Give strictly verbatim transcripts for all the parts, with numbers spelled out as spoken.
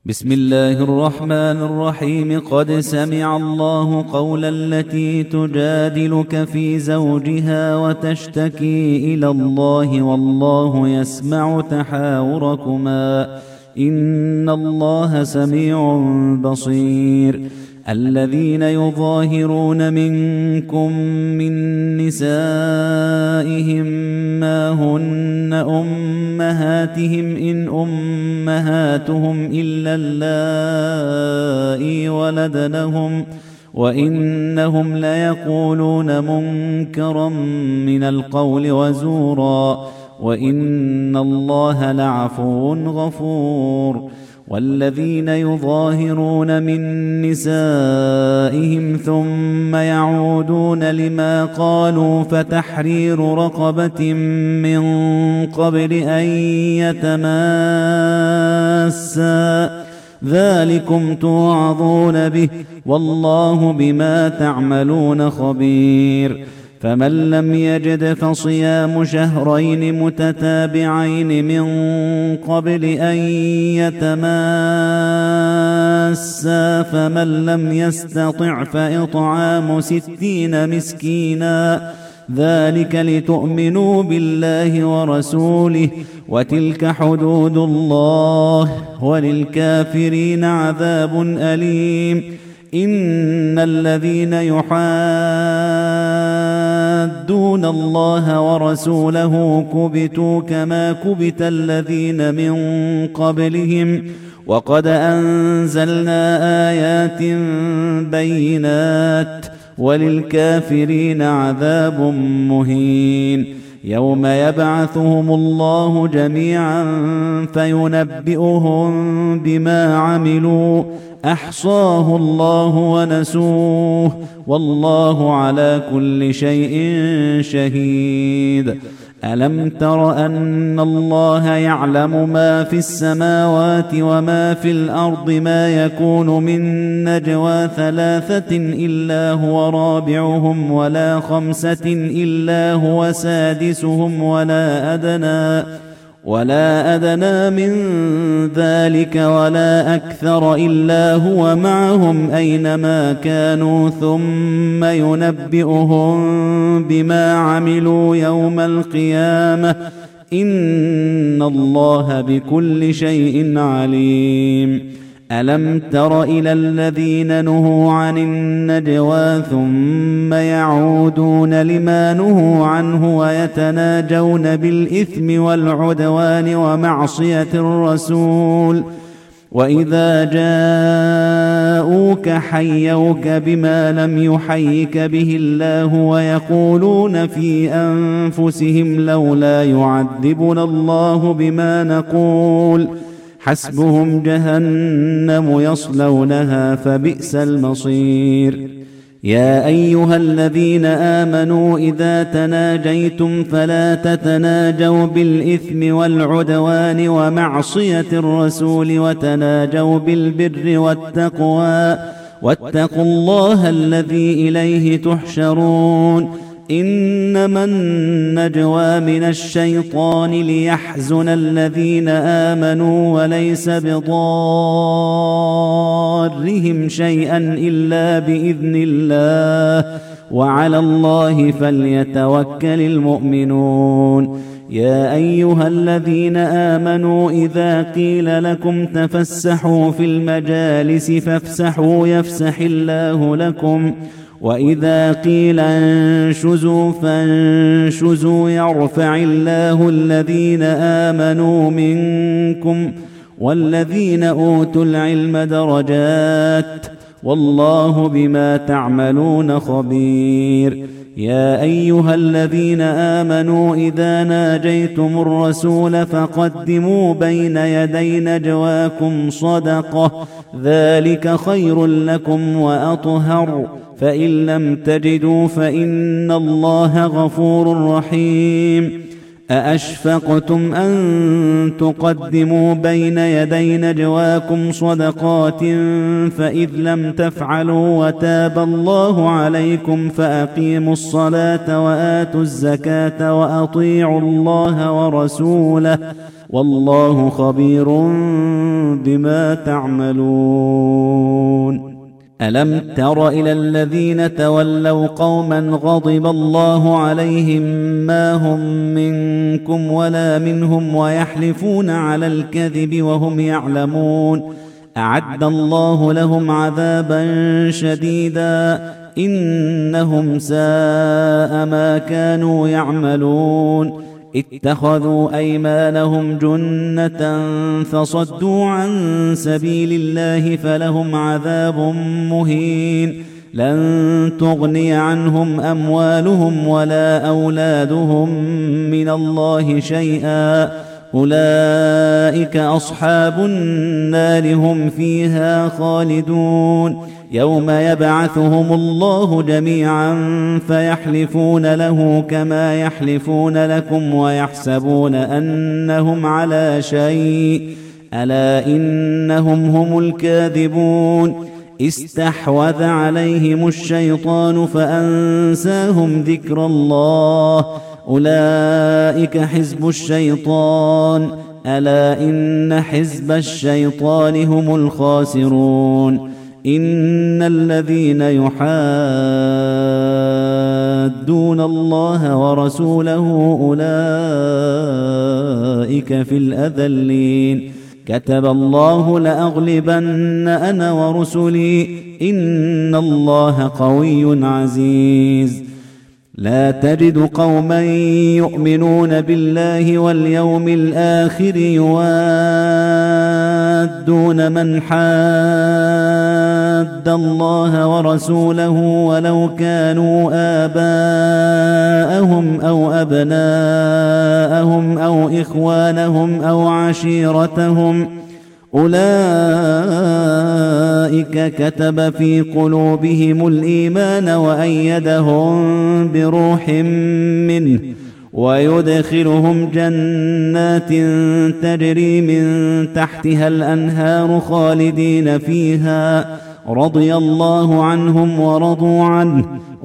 بسم الله الرحمن الرحيم. قد سمع الله قول التي تجادلك في زوجها وتشتكي إلى الله والله يسمع تحاوركما إن الله سميع بصير. الذين يظاهرون منكم من نسائهم ما هن أمهاتهم إن أمهاتهم إلا اللائي ولدنهم وإنهم ليقولون منكرا من القول وزورا وإن الله لعفو غفور. والذين يظاهرون من نسائهم ثم يعودون لما قالوا فتحرير رقبة من قبل أن يتماسا ذلكم توعظون به والله بما تعملون خبير. فمن لم يجد فصيام شهرين متتابعين من قبل أن يتماسا فمن لم يستطع فإطعام ستين مسكينا ذلك لتؤمنوا بالله ورسوله وتلك حدود الله وللكافرين عذاب أليم. إن الذين يحادون الله ورسوله كبتوا كما كبت الذين من قبلهم وقد أنزلنا آيات بينات وللكافرين عذاب مهين. يوم يبعثهم الله جميعا فينبئهم بما عملوا أحصاه الله ونسوه والله على كل شيء شهيد. ألم تر أن الله يعلم ما في السماوات وما في الأرض ما يكون من نجوى ثلاثة إلا هو رابعهم ولا خمسة إلا هو سادسهم ولا أدنى ولا أدنى من ذلك ولا أكثر إلا هو معهم أينما كانوا ثم ينبئهم بما عملوا يوم القيامة إن الله بكل شيء عليم. ألم تر إلى الذين نهوا عن النجوى ثم يعودون لما نهوا عنه ويتناجون بالإثم والعدوان ومعصية الرسول وإذا جاءوك حيوك بما لم يحيك به الله ويقولون في أنفسهم لولا يعذبنا الله بما نقول حسبهم جهنم يصلونها فبئس المصير. يا أيها الذين آمنوا إذا تناجيتم فلا تتناجوا بالإثم والعدوان ومعصية الرسول وتناجوا بالبر والتقوى واتقوا الله الذي إليه تحشرون. إنما النجوى من الشيطان ليحزن الذين آمنوا وليس بضارهم شيئا إلا بإذن الله وعلى الله فليتوكل المؤمنون. يا أيها الذين آمنوا إذا قيل لكم تفسحوا في المجالس فافسحوا يفسح الله لكم وإذا قيل انشزوا فانشزوا يرفع الله الذين آمنوا منكم والذين أوتوا العلم درجات والله بما تعملون خبير. يا أيها الذين آمنوا إذا ناجيتم الرسول فقدموا بين يدي نجواكم صدقة ذلك خير لكم وأطهر فإن لم تجدوا فإن الله غفور رحيم. أأشفقتم أن تقدموا بين يدي نجواكم صدقات فإذ لم تفعلوا وتاب الله عليكم فأقيموا الصلاة وآتوا الزكاة وأطيعوا الله ورسوله والله خبير بما تعملون. ألم تر إلى الذين تولوا قوما غضب الله عليهم ما هم منكم ولا منهم ويحلفون على الكذب وهم يعلمون أعد الله لهم عذابا شديدا إنهم ساء ما كانوا يعملون. اتخذوا أيمانهم جنة فصدوا عن سبيل الله فلهم عذاب مهين لن تغني عنهم أموالهم ولا أولادهم من الله شيئا أولئك أصحاب النار هم فيها خالدون. يوم يبعثهم الله جميعا فيحلفون له كما يحلفون لكم ويحسبون أنهم على شيء ألا إنهم هم الكاذبون. استحوذ عليهم الشيطان فأنساهم ذكر الله أولئك حزب الشيطان ألا إن حزب الشيطان هم الخاسرون. إن الذين يحادون الله ورسوله أولئك في الأذلين. كتب الله لأغلبن أنا ورسلي إن الله قوي عزيز. لا تجد قوما يؤمنون بالله واليوم الآخر يوادون من حاد الله ورسوله ولو كانوا آباءهم أو أبناءهم أو إخوانهم أو عشيرتهم أولئك كتب في قلوبهم الإيمان وأيدهم بروح منه ويدخلهم جنات تجري من تحتها الأنهار خالدين فيها رضي الله عنهم ورضوا عنه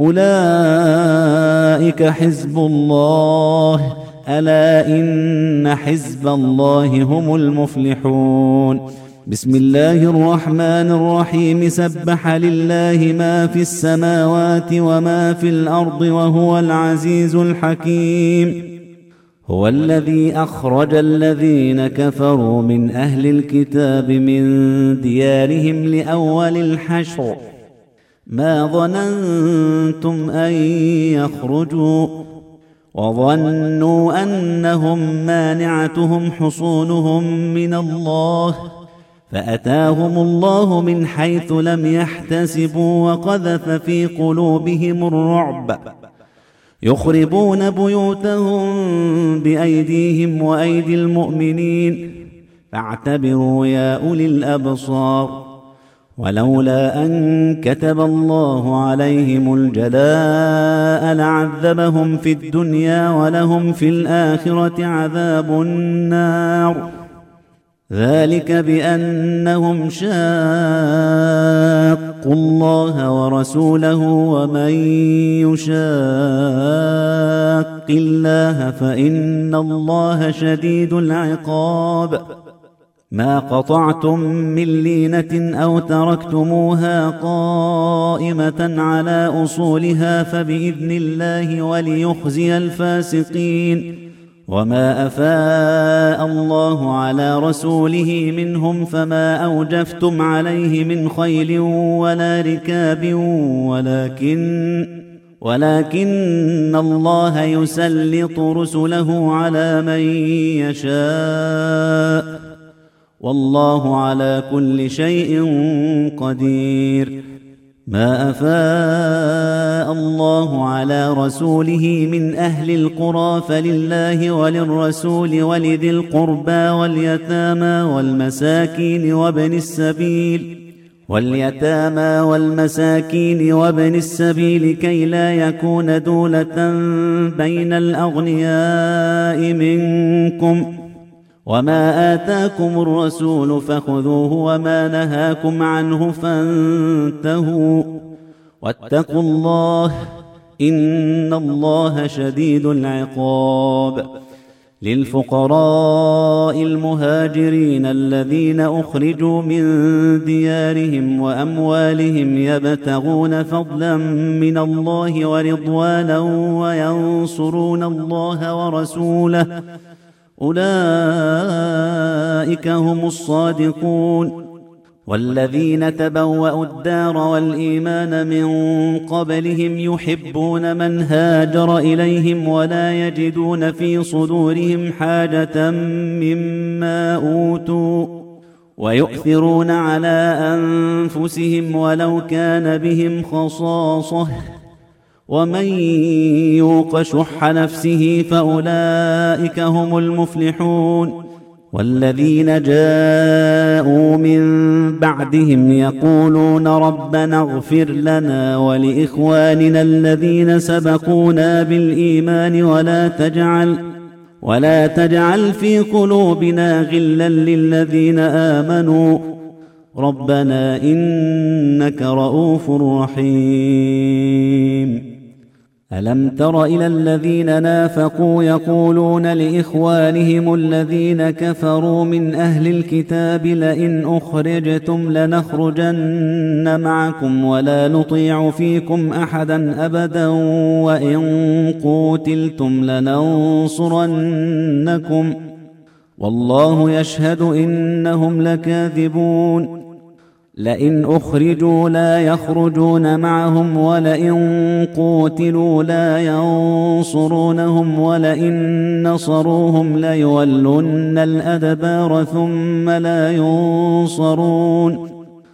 أولئك حزب الله ألا إن حزب الله هم المفلحون. بسم الله الرحمن الرحيم. سبح لله ما في السماوات وما في الأرض وهو العزيز الحكيم. هو الذي أخرج الذين كفروا من أهل الكتاب من ديارهم لأول الحشر ما ظننتم أن يخرجوا وظنوا أنهم مانعتهم حصونهم من الله فأتاهم الله من حيث لم يحتسبوا وقذف في قلوبهم الرعب يخربون بيوتهم بأيديهم وأيدي المؤمنين فاعتبروا يا أولي الأبصار. ولولا أن كتب الله عليهم الجلاء لعذبهم في الدنيا ولهم في الآخرة عذاب النار ذلك بأنهم شاقوا الله ورسوله ومن يشاق الله فإن الله شديد العقاب. ما قطعتم من لينة أو تركتموها قائمة على أصولها فبإذن الله وليخزي الفاسقين. وما أفاء الله على رسوله منهم فما أوجفتم عليه من خيل ولا ركاب ولكن ولكن الله يسلط رسله على من يشاء والله على كل شيء قدير. ما أفاء الله على رسوله من أهل القرى فلله وللرسول ولذي القربى واليتامى والمساكين وابن السبيل واليتامى والمساكين وابن السبيل كي لا يكون دولة بين الأغنياء منكم وما آتاكم الرسول فخذوه وما نهاكم عنه فانتهوا واتقوا الله إن الله شديد العقاب. للفقراء المهاجرين الذين أخرجوا من ديارهم وأموالهم يبتغون فضلا من الله ورضوانا وينصرون الله ورسوله أولئك هم الصادقون. والذين تبوأوا الدار والإيمان من قبلهم يحبون من هاجر إليهم ولا يجدون في صدورهم حاجة مما أوتوا ويؤثرون على أنفسهم ولو كان بهم خصاصة ومن يوق شح نفسه فأولئك هم المفلحون. والذين جاءوا من بعدهم يقولون ربنا اغفر لنا ولإخواننا الذين سبقونا بالإيمان ولا تجعل ولا تجعل في قلوبنا غلا للذين آمنوا ربنا إنك رؤوف رحيم. ألم تر إلى الذين نافقوا يقولون لإخوانهم الذين كفروا من أهل الكتاب لئن أخرجتم لنخرجن معكم ولا نطيع فيكم أحدا أبدا وإن قوتلتم لننصرنكم والله يشهد إنهم لكاذبون. لئن أخرجوا لا يخرجون معهم ولئن قوتلوا لا ينصرونهم ولئن نصروهم ليولن الأدبار ثم لا ينصرون.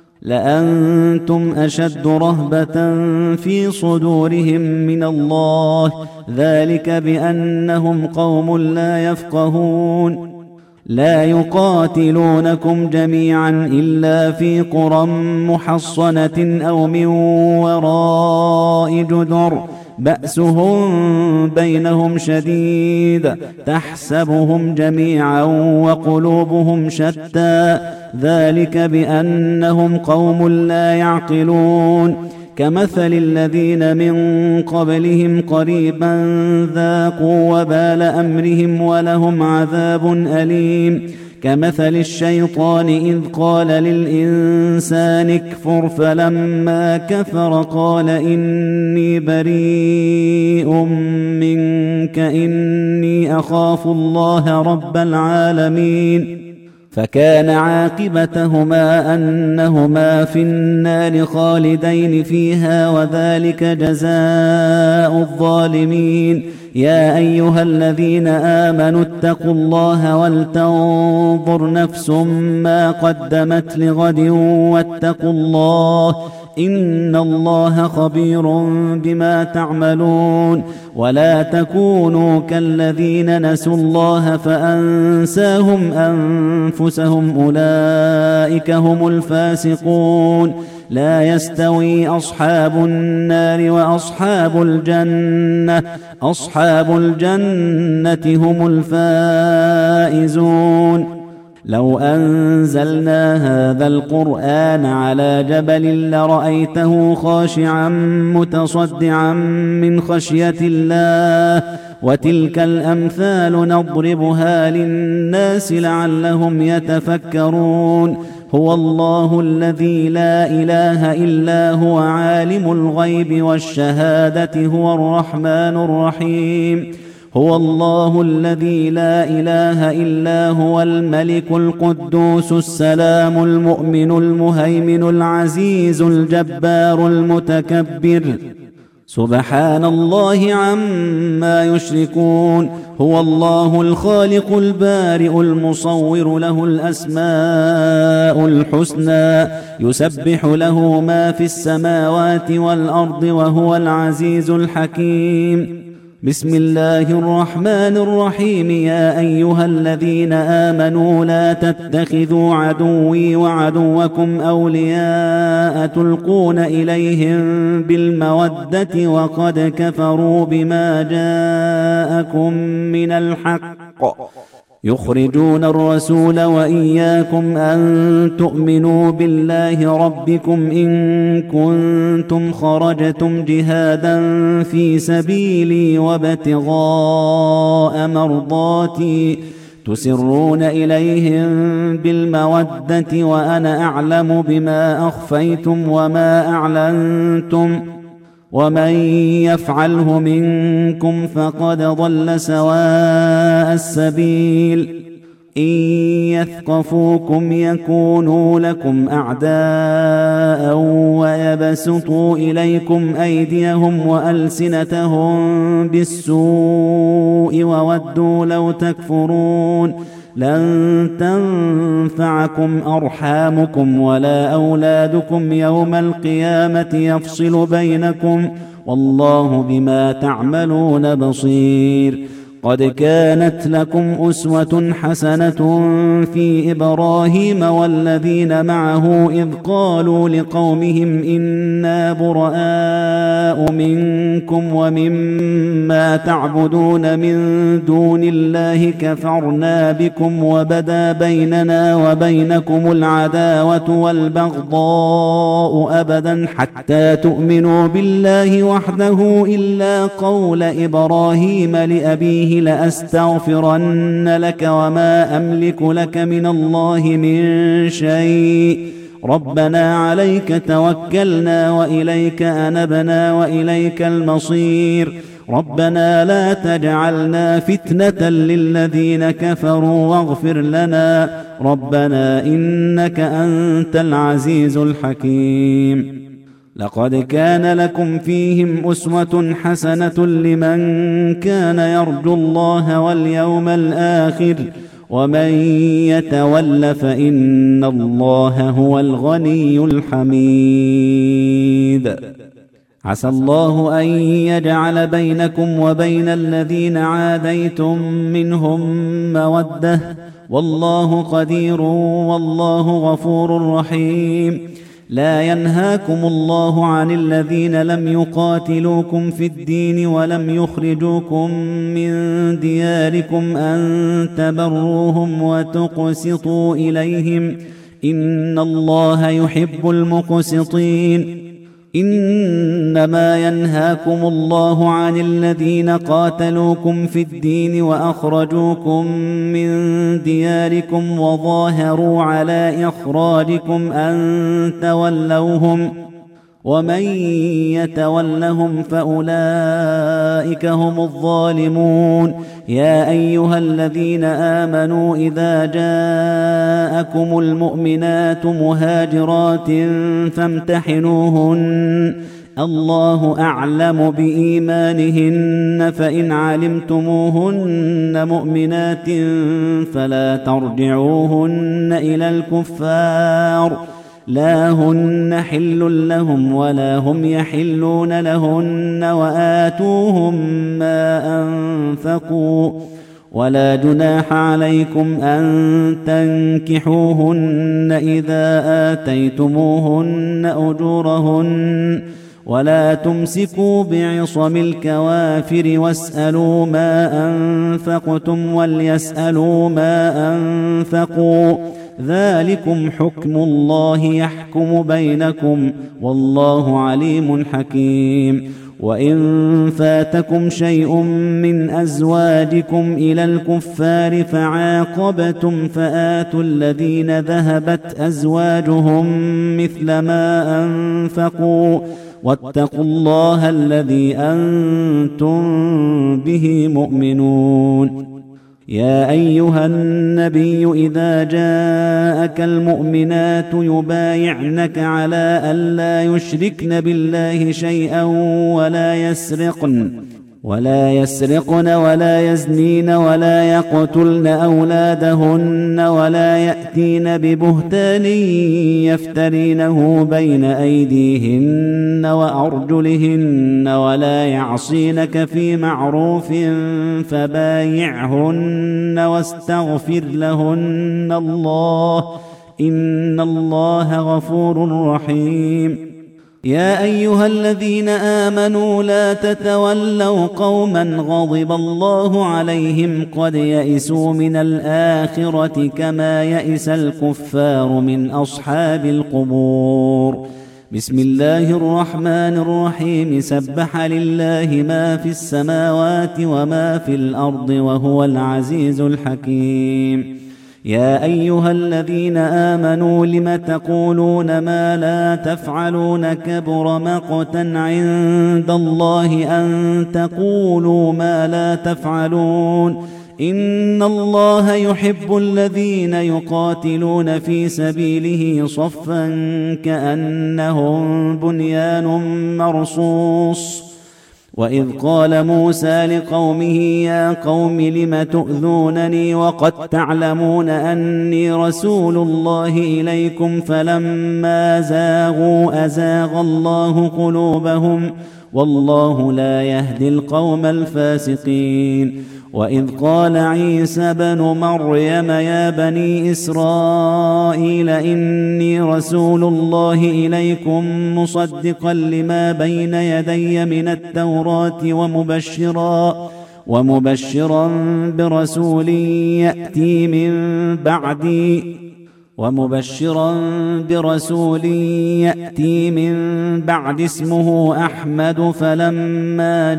لأنتم أشد رهبة في صدورهم من الله ذلك بأنهم قوم لا يفقهون. لا يقاتلونكم جميعا إلا في قرى محصنة أو من وراء جدر بأسهم بينهم شديد تحسبهم جميعا وقلوبهم شتى ذلك بأنهم قوم لا يعقلون. كمثل الذين من قبلهم قريبا ذاقوا وبال أمرهم ولهم عذاب أليم. كمثل الشيطان إذ قال للإنسان اكفر فلما كفر قال إني بريء منك إني أخاف الله رب العالمين. فكان عاقبتهما أنهما في النار خالدين فيها وذلك جزاء الظالمين. يا أيها الذين آمنوا اتقوا الله ولتنظر نفس ما قدمت لغد واتقوا الله إن الله خبير بما تعملون. ولا تكونوا كالذين نسوا الله فأنساهم أنفسهم أولئك هم الفاسقون. لا يستوي أصحاب النار وأصحاب الجنة أصحاب الجنة هم الفائزون. لو أنزلنا هذا القرآن على جبل لرأيته خاشعا متصدعا من خشية الله وتلك الأمثال نضربها للناس لعلهم يتفكرون. هو الله الذي لا إله إلا هو عالم الغيب والشهادة هو الرحمن الرحيم. هو الله الذي لا إله إلا هو الملك القدوس السلام المؤمن المهيمن العزيز الجبار المتكبر سبحان الله عما يشركون. هو الله الخالق البارئ المصور له الأسماء الحسنى يسبح له ما في السماوات والأرض وهو العزيز الحكيم. بسم الله الرحمن الرحيم. يا أيها الذين آمنوا لا تتخذوا عدوي وعدوكم أولياء تلقون إليهم بالمودة وقد كفروا بما جاءكم من الحق يخرجون الرسول وإياكم أن تؤمنوا بالله ربكم إن كنتم خرجتم جهادا في سبيلي وابتغاء مرضاتي تسرون إليهم بالمودة وأنا أعلم بما أخفيتم وما أعلنتم ومن يفعله منكم فقد ضل سواء السبيل. إن يثقفوكم يكونوا لكم أعداء ويبسطوا إليكم أيديهم وألسنتهم بالسوء وودوا لو تكفرون. لن تنفعكم أرحامكم ولا أولادكم يوم القيامة يفصل بينكم والله بما تعملون بصير. قد كانت لكم أسوة حسنة في إبراهيم والذين معه إذ قالوا لقومهم إنا براء منكم ومما تعبدون من دون الله كفرنا بكم وبدا بيننا وبينكم العداوة والبغضاء أبدا حتى تؤمنوا بالله وحده إلا قول إبراهيم لأبيه لأستغفرن لك وما أملك لك من الله من شيء ربنا عليك توكلنا وإليك أنبنا وإليك المصير. ربنا لا تجعلنا فتنة للذين كفروا واغفر لنا ربنا إنك أنت العزيز الحكيم. لقد كان لكم فيهم أسوة حسنة لمن كان يرجو الله واليوم الآخر ومن يتول فإن الله هو الغني الحميد. عسى الله أن يجعل بينكم وبين الذين عاديتم منهم مودة والله قدير والله غفور رحيم. لا ينهاكم الله عن الذين لم يقاتلوكم في الدين ولم يخرجوكم من دياركم أن تبروهم وتقسطوا إليهم إن الله يحب المقسطين. إنما ينهاكم الله عن الذين قاتلوكم في الدين وأخرجوكم من دياركم وظاهروا على إخراجكم أن تولوهم ومن يتولهم فأولئك هم الظالمون. يا أيها الذين آمنوا إذا جاءكم المؤمنات مهاجرات فامتحنوهن الله أعلم بإيمانهن فإن علمتموهن مؤمنات فلا ترجعوهن إلى الكفار لا هن حل لهم ولا هم يحلون لهن وآتوهم ما أنفقوا ولا جناح عليكم أن تنكحوهن إذا آتيتموهن أجورهن ولا تمسكوا بعصم الكوافر واسألوا ما أنفقتم وليسألوا ما أنفقوا ذلكم حكم الله يحكم بينكم والله عليم حكيم. وإن فاتكم شيء من أزواجكم إلى الكفار فعاقبتم فآتوا الذين ذهبت أزواجهم مثل ما أنفقوا واتقوا الله الذي أنتم به مؤمنون. يا أيها النبي إذا جاءك المؤمنات يبايعنك على ألا يشركن بالله شيئا ولا يسرقن ولا يسرقن ولا يزنين ولا يقتلن أولادهن ولا يأتين ببهتان يفترينه بين أيديهن وأرجلهن ولا يعصينك في معروف فبايعهن واستغفر لهن الله إن الله غفور رحيم. يا أيها الذين آمنوا لا تتولوا قوما غضب الله عليهم قد يئسوا من الآخرة كما يئس الكفار من أصحاب القبور. بسم الله الرحمن الرحيم. سبح لله ما في السماوات وما في الأرض وهو العزيز الحكيم. يا أيها الذين آمنوا لم تقولون ما لا تفعلون كبر مقتا عند الله أن تقولوا ما لا تفعلون إن الله يحب الذين يقاتلون في سبيله صفا كأنهم بنيان مرصوص. وإذ قال موسى لقومه يا قوم لم تؤذونني وقد تعلمون أني رسول الله إليكم فلما زاغوا أزاغ الله قلوبهم والله لا يهدي القوم الفاسقين. وإذ قال عيسى بن مريم يا بني إسرائيل إني رسول الله إليكم مصدقا لما بين يدي من التوراة ومبشرا ومبشرا برسول يأتي من بعدي ومبشرا برسول يأتي من بعد اسمه أحمد فلما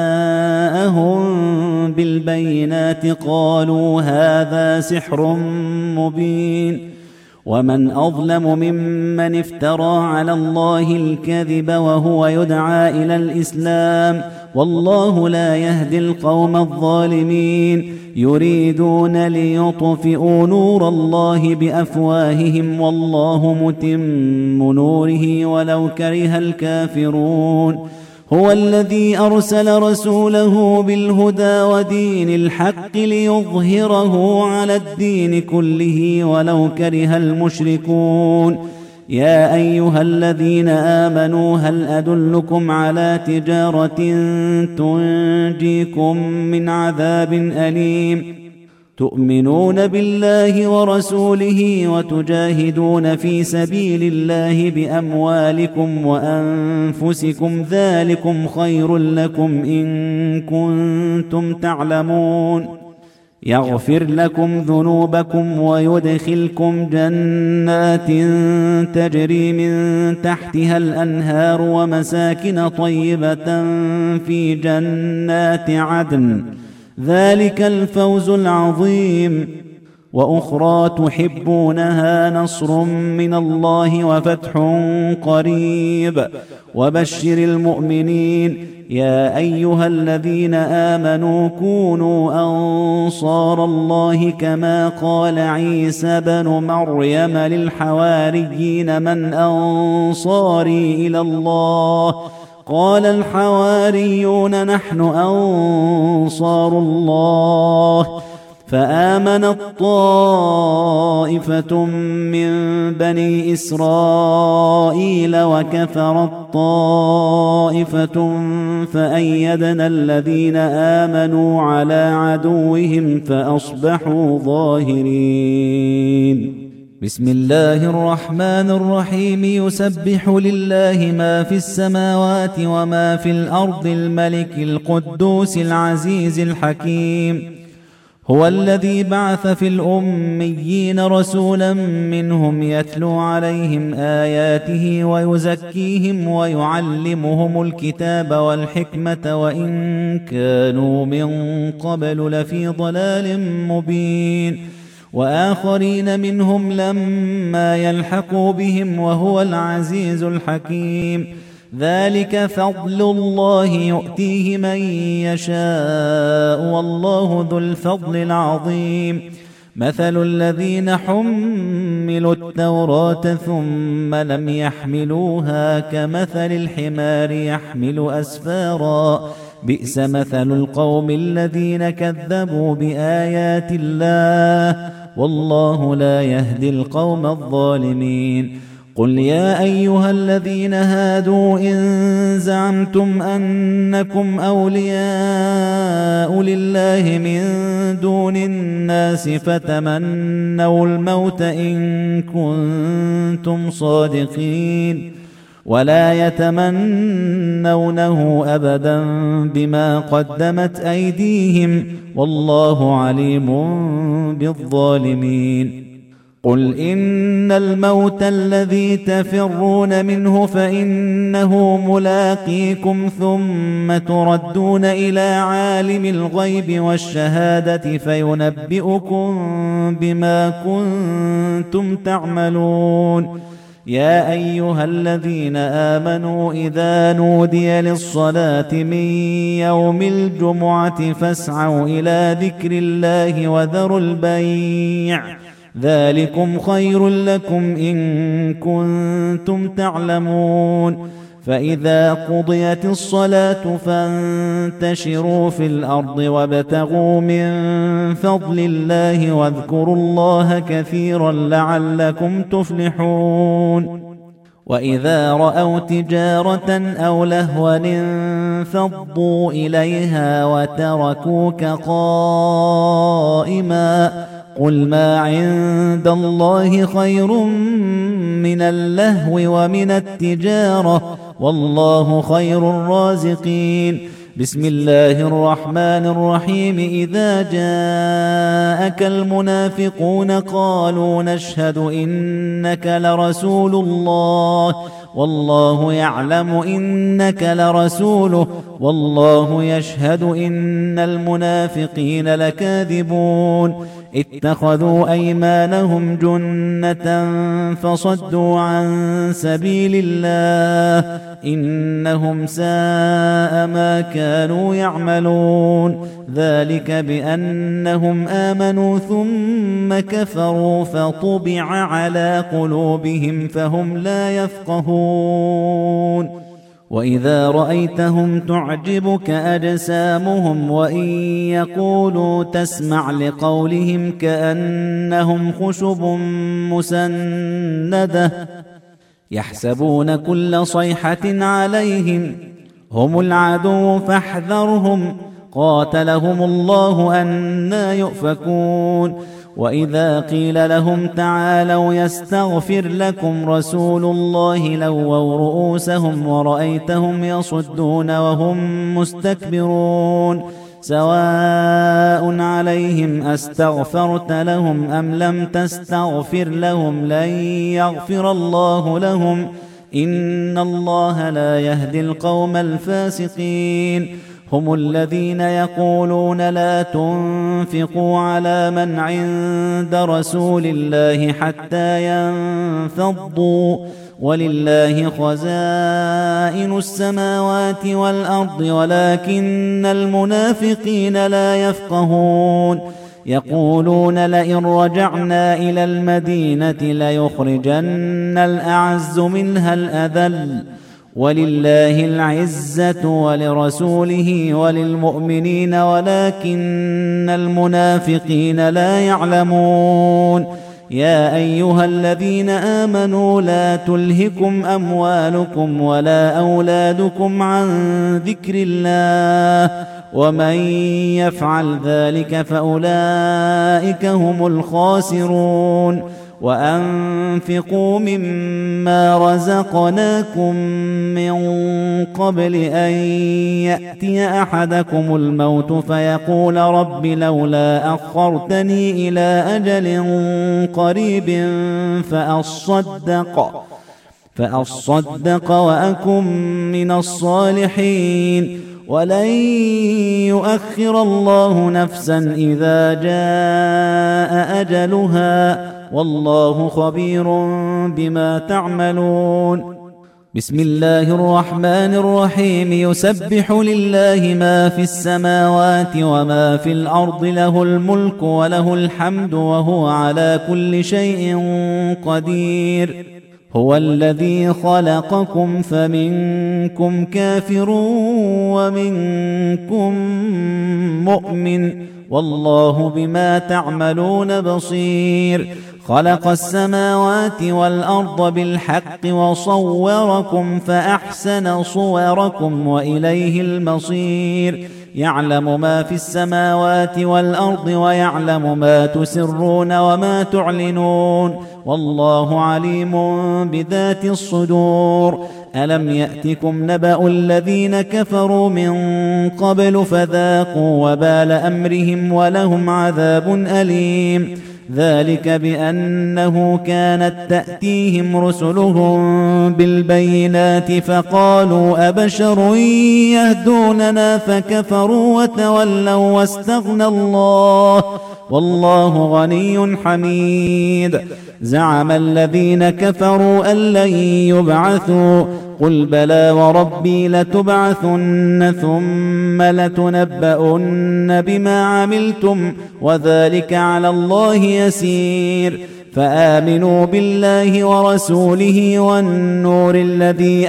جاءهم بالبينات قالوا هذا سحر مبين. ومن أظلم ممن افترى على الله الكذب وهو يدعى إلى الإسلام والله لا يهدي القوم الظالمين. يريدون ليطفئوا نور الله بأفواههم والله متم نوره ولو كره الكافرون. هو الذي أرسل رسوله بالهدى ودين الحق ليظهره على الدين كله ولو كره المشركون. يا أيها الذين آمنوا هل أدلكم على تجارة تنجيكم من عذاب أليم تؤمنون بالله ورسوله وتجاهدون في سبيل الله بأموالكم وأنفسكم ذلكم خير لكم إن كنتم تعلمون. يغفر لكم ذنوبكم ويدخلكم جنات تجري من تحتها الأنهار ومساكن طيبة في جنات عدن ذلك الفوز العظيم. وأخرى تحبونها نصر من الله وفتح قريب وبشر المؤمنين. يا أيها الذين آمنوا كونوا أنصار الله كما قال عيسى بن مريم للحواريين من أنصاري إلى الله قال الحواريون نحن أنصار الله. فآمنت طائفة من بني إسرائيل وكفرت طائفة فأيدنا الذين آمنوا على عدوهم فأصبحوا ظاهرين. بسم الله الرحمن الرحيم. يسبح لله ما في السماوات وما في الأرض الملك القدوس العزيز الحكيم. هو الذي بعث في الأميين رسولا منهم يتلو عليهم آياته ويزكيهم ويعلمهم الكتاب والحكمة وإن كانوا من قبل لفي ضلال مبين. وآخرين منهم لما يلحقوا بهم وهو العزيز الحكيم. ذلك فضل الله يؤتيه من يشاء والله ذو الفضل العظيم. مثل الذين حملوا التوراة ثم لم يحملوها كمثل الحمار يحمل أسفارا بئس مثل القوم الذين كذبوا بآيات الله والله لا يهدي القوم الظالمين. قل يا أيها الذين هادوا إن زعمتم أنكم أولياء لله من دون الناس فتمنوا الموت إن كنتم صادقين ولا يتمنونه أبدا بما قدمت أيديهم والله عليم بالظالمين. قل إن الموت الذي تفرون منه فإنه ملاقيكم ثم تردون إلى عالم الغيب والشهادة فينبئكم بما كنتم تعملون. يا أيها الذين آمنوا إذا نودي للصلاة من يوم الجمعة فاسعوا إلى ذكر الله وذروا البيع ذلكم خير لكم إن كنتم تعلمون. فإذا قضيت الصلاة فانتشروا في الأرض وابتغوا من فضل الله واذكروا الله كثيرا لعلكم تفلحون. وإذا رأوا تجارة أو لهوا انفضوا إليها وتركوك قائما قل ما عند الله خير من اللهو ومن التجارة والله خير الرازقين. بسم الله الرحمن الرحيم. إذا جاءك المنافقون قالوا نشهد إنك لرسول الله والله يعلم إنك لرسوله والله يشهد إن المنافقين لكاذبون. اتخذوا أيمانهم جنة فصدوا عن سبيل الله إنهم ساء ما كانوا يعملون. ذلك بأنهم آمنوا ثم كفروا فطبع على قلوبهم فهم لا يفقهون. وإذا رأيتهم تعجبك أجسامهم وإن يقولوا تسمع لقولهم كأنهم خشب مسندة يحسبون كل صيحة عليهم هم العدو فاحذرهم قاتلهم الله أنى يؤفكون. وإذا قيل لهم تعالوا يستغفر لكم رسول الله لووا رؤوسهم ورأيتهم يصدون وهم مستكبرون. سواء عليهم أستغفرت لهم أم لم تستغفر لهم لن يغفر الله لهم إن الله لا يهدي القوم الفاسقين. هم الذين يقولون لا تنفقوا على من عند رسول الله حتى ينفضوا ولله خزائن السماوات والأرض ولكن المنافقين لا يفقهون. يقولون لئن رجعنا إلى المدينة ليخرجن الأعز منها الأذل ولله العزة ولرسوله وللمؤمنين ولكن المنافقين لا يعلمون. يا أيها الذين آمنوا لا تلهكم أموالكم ولا أولادكم عن ذكر الله ومن يفعل ذلك فأولئك هم الخاسرون. وأنفقوا مما رزقناكم من قبل أن يأتي أحدكم الموت فيقول رب لولا أخرتني إلى أجل قريب فأصدق فأصدق وأكن من الصالحين ولن يؤخر الله نفسا إذا جاء أجلها والله خبير بما تعملون. بسم الله الرحمن الرحيم. يسبح لله ما في السماوات وما في الأرض له الملك وله الحمد وهو على كل شيء قدير. هو الذي خلقكم فمنكم كافر ومنكم مؤمن والله بما تعملون بصير. خلق السماوات والأرض بالحق وصوركم فأحسن صوركم وإليه المصير. يعلم ما في السماوات والأرض ويعلم ما تسرون وما تعلنون والله عليم بذات الصدور. ألم يأتكم نبأ الذين كفروا من قبل فذاقوا وبال أمرهم ولهم عذاب أليم. ذلك بأنه كانت تأتيهم رسلهم بالبينات فقالوا أبشر يهدوننا فكفروا وتولوا واستغنى الله والله غني حميد. زعم الذين كفروا أن لن يبعثوا قل بلى وربي لتبعثن ثم لتنبؤن بما عملتم وذلك على الله يسير. فآمنوا بالله ورسوله والنور الذي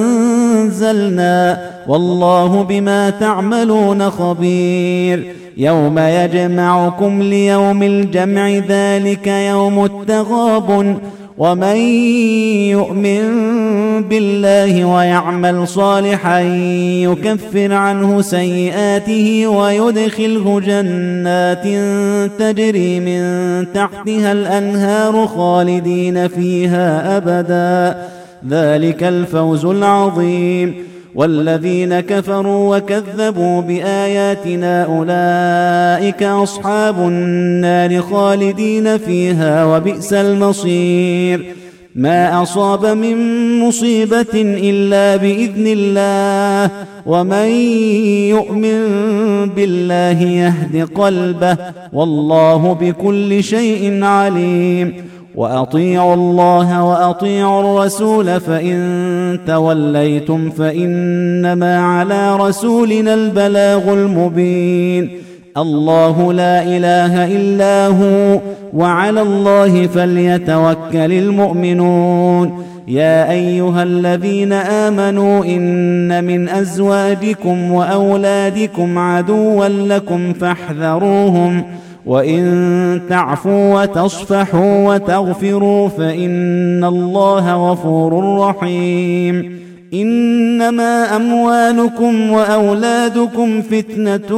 أنزلنا والله بما تعملون خبير. يوم يجمعكم ليوم الجمع ذلك يوم التغابن ومن يؤمن بالله ويعمل صالحا يكفر عنه سيئاته ويدخله جنات تجري من تحتها الأنهار خالدين فيها أبدا ذلك الفوز العظيم. والذين كفروا وكذبوا بآياتنا أولئك أصحاب النار خالدين فيها وبئس المصير. ما أصاب من مصيبة إلا بإذن الله ومن يؤمن بالله يهد قلبه والله بكل شيء عليم. وأطيعوا الله وأطيعوا الرسول فإن توليتم فإنما على رسولنا البلاغ المبين. الله لا إله إلا هو وعلى الله فليتوكل المؤمنون. يا أيها الذين آمنوا إن من أزواجكم وأولادكم عدوا لكم فاحذروهم وإن تعفوا وتصفحوا وتغفروا فإن الله غفور رحيم. إنما أموالكم وأولادكم فتنة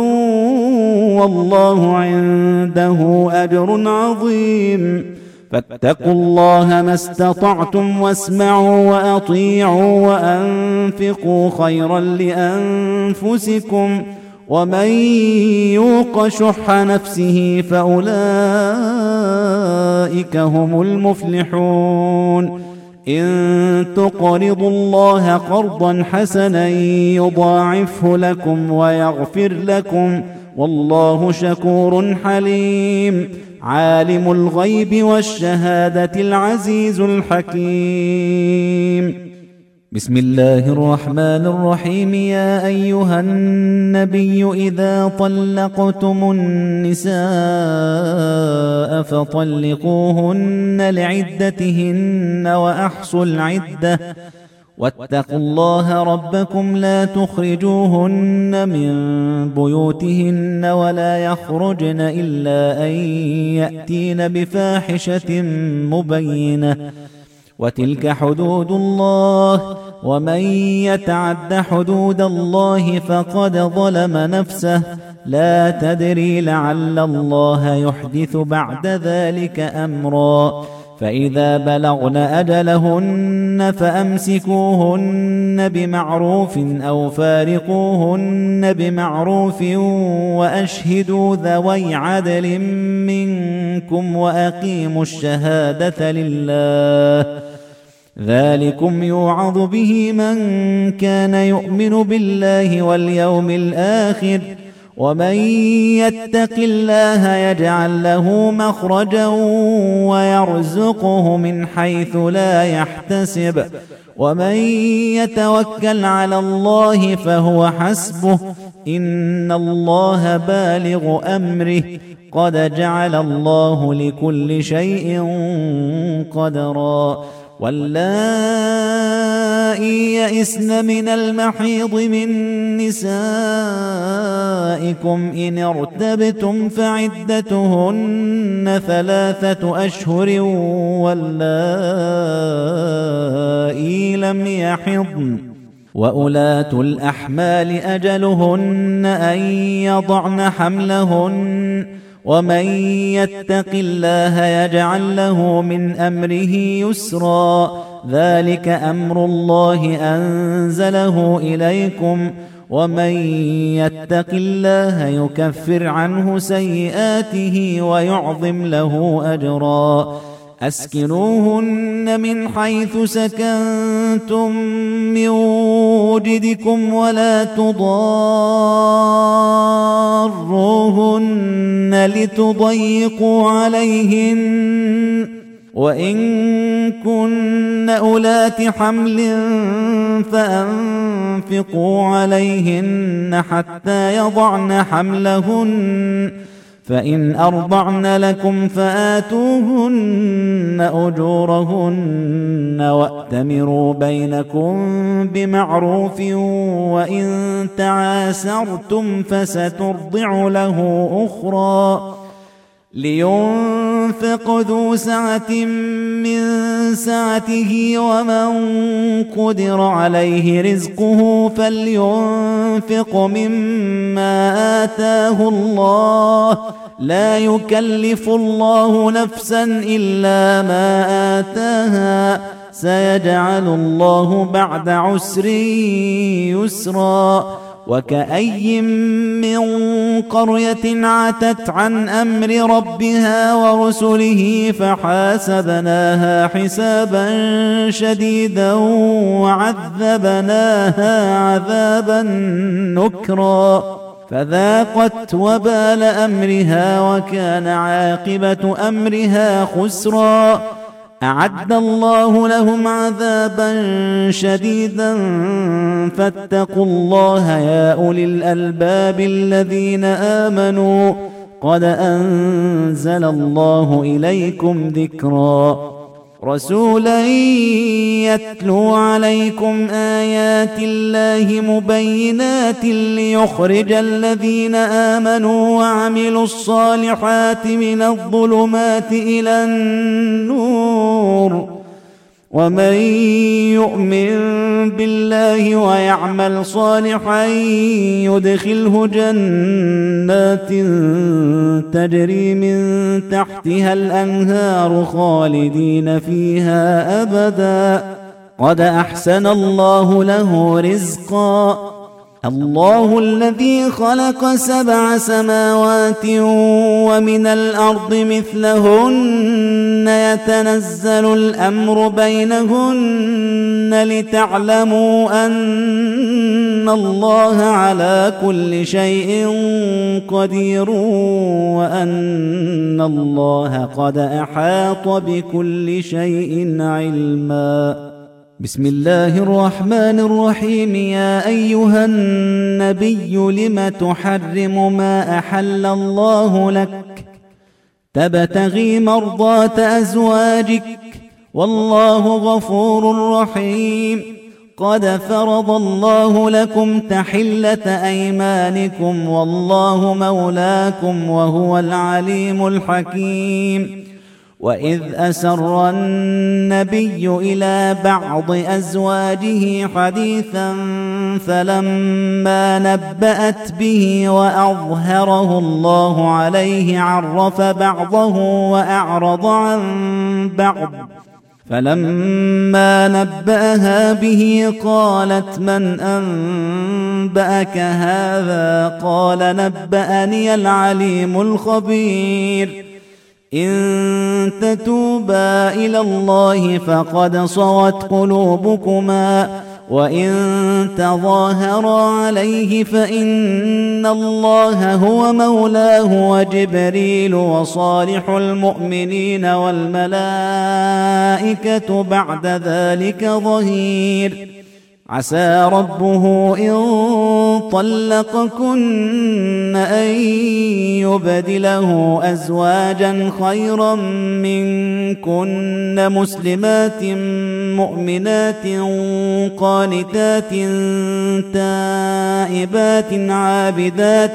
والله عنده أجر عظيم. فاتقوا الله ما استطعتم واسمعوا وأطيعوا وأنفقوا خيرا لأنفسكم ومن يوق شح نفسه فأولئك هم المفلحون. إن تقرضوا الله قرضا حسنا يضاعفه لكم ويغفر لكم والله شكور حليم. عالم الغيب والشهادة العزيز الحكيم. بسم الله الرحمن الرحيم. يا أيها النبي إذا طلقتم النساء فطلقوهن لعدتهن وأحصوا العدة واتقوا الله ربكم لا تخرجوهن من بيوتهن ولا يخرجن إلا أن يأتين بفاحشة مبينة وتلك حدود الله ومن يتعد حدود الله فقد ظلم نفسه لا تدري لعل الله يحدث بعد ذلك أمرا. فإذا بلغن أجلهن فأمسكوهن بمعروف أو فارقوهن بمعروف وأشهدوا ذوي عدل منكم وأقيموا الشهادة لله ذلكم يوعظ به من كان يؤمن بالله واليوم الآخر ومن يتق الله يجعل له مخرجا ويرزقه من حيث لا يحتسب ومن يتوكل على الله فهو حسبه إن الله بالغ أمره قد جعل الله لكل شيء قدرا. واللائي يئسن من المحيض من نسائكم إن ارتبتم فعدتهن ثلاثة أشهر واللائي لم يحضن وأولاة الأحمال أجلهن أن يضعن حملهن ومن يتق الله يجعل له من أمره يسرا ذلك أمر الله أنزله إليكم ومن يتق الله يكفر عنه سيئاته ويعظم له أجرا أسكنوهن من حيث سكنتم من وجدكم ولا تضاروهن لتضيقوا عليهن وإن كن أولات حمل فأنفقوا عليهن حتى يضعن حملهن فإن أرضعن لكم فآتوهن أجورهن وأتمروا بينكم بمعروف وإن تعاسرتم فسترضع له أخرى لينفق ذو سعة من سعته ومن قدر عليه رزقه فلينفق مما آتاه الله لا يكلف الله نفسا إلا ما آتاها سيجعل الله بعد عسر يسرا وكأي من قرية عتت عن أمر ربها ورسله فحاسبناها حسابا شديدا وعذبناها عذابا نكرا فذاقت وبال أمرها وكان عاقبة أمرها خسرا أعد الله لهم عذابا شديدا فاتقوا الله يا أولي الألباب الذين آمنوا قد أنزل الله إليكم ذكرا رسولا يتلو عليكم آيات الله مبينات ليخرج الذين آمنوا وعملوا الصالحات من الظلمات إلى النور ومن يؤمن بالله ويعمل صالحا يدخله جنات تجري من تحتها الأنهار خالدين فيها أبدا قد أحسن الله له رزقا الله الذي خلق سبع سماوات ومن الأرض مثلهن يتنزل الأمر بينهن لتعلموا أن الله على كل شيء قدير وأن الله قد أحاط بكل شيء علما بسم الله الرحمن الرحيم يا أيها النبي لم تحرم ما أحل الله لك تبتغي مرضات أزواجك والله غفور رحيم قد فرض الله لكم تحلة أيمانكم والله مولاكم وهو العليم الحكيم وإذ أسر النبي إلى بعض أزواجه حديثا فلما نبأت به وأظهره الله عليه عرف بعضه وأعرض عن بعض فلما نبأها به قالت من أنبأك هذا قال نبأني العليم الخبير إن تتوبا إلى الله فقد صغت قلوبكما وإن تظاهرا عليه فإن الله هو مولاه وجبريل وصالح المؤمنين والملائكة بعد ذلك ظهير عسى ربه إن طلقكن أن يبدله أزواجا خيرا منكن مسلمات مؤمنات قانتات تائبات عابدات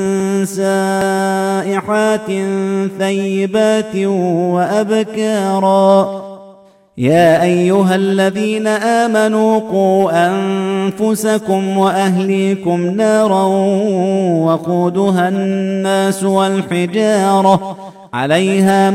سائحات ثيبات وأبكارا يا أيها الذين آمنوا قوا أنفسكم وأهليكم نارا وقودها الناس والحجارة عليها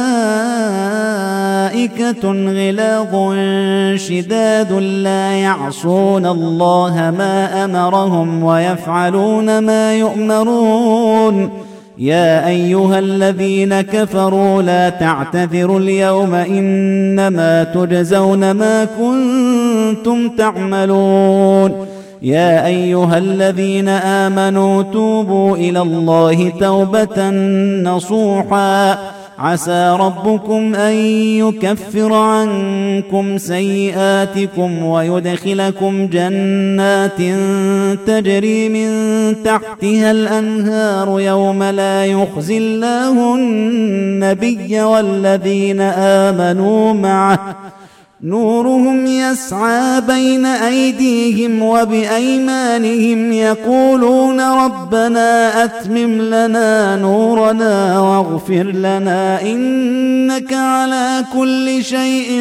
ملائكة غلاظ شداد لا يعصون الله ما أمرهم ويفعلون ما يؤمرون يا أيها الذين كفروا لا تعتذروا اليوم إنما تجزون ما كنتم تعملون يا أيها الذين آمنوا توبوا إلى الله توبة نصوحا عسى ربكم أن يكفر عنكم سيئاتكم ويدخلكم جنات تجري من تحتها الأنهار يوم لا يخزي الله النبي والذين آمنوا معه نورهم يسعى بين أيديهم وبأيمانهم يقولون ربنا أتمم لنا نورنا واغفر لنا إنك على كل شيء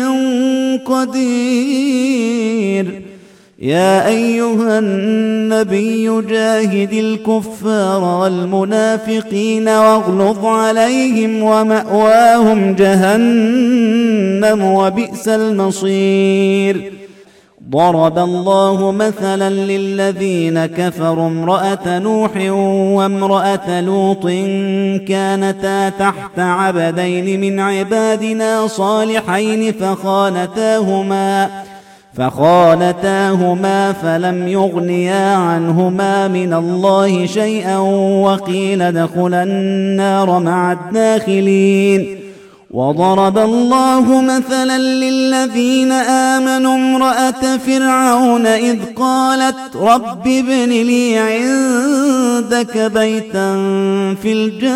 قدير يا أيها النبي جاهد الكفار والمنافقين واغلظ عليهم ومأواهم جهنم وبئس المصير ضرب الله مثلا للذين كفروا امرأة نوح وامرأة لوط كانتا تحت عبدين من عبادنا صالحين فخانتاهما فخانتاهما فلم يغنيا عنهما من الله شيئا وقيل ادخلا النار مع الداخلين وضرب الله مثلا للذين آمنوا امرأة فرعون إذ قالت رب ابن لي عندك بيتا في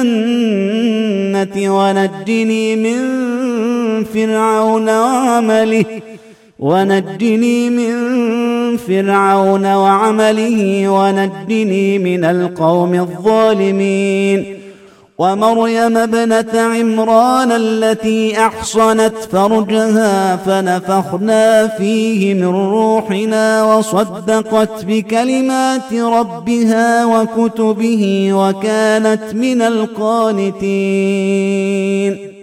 الجنة ونجني من فرعون وعمله ونجني من فرعون وعمله ونجني من القوم الظالمين ومريم ابنة عمران التي أحصنت فرجها فنفخنا فيه من روحنا وصدقت بكلمات ربها وكتبه وكانت من القانتين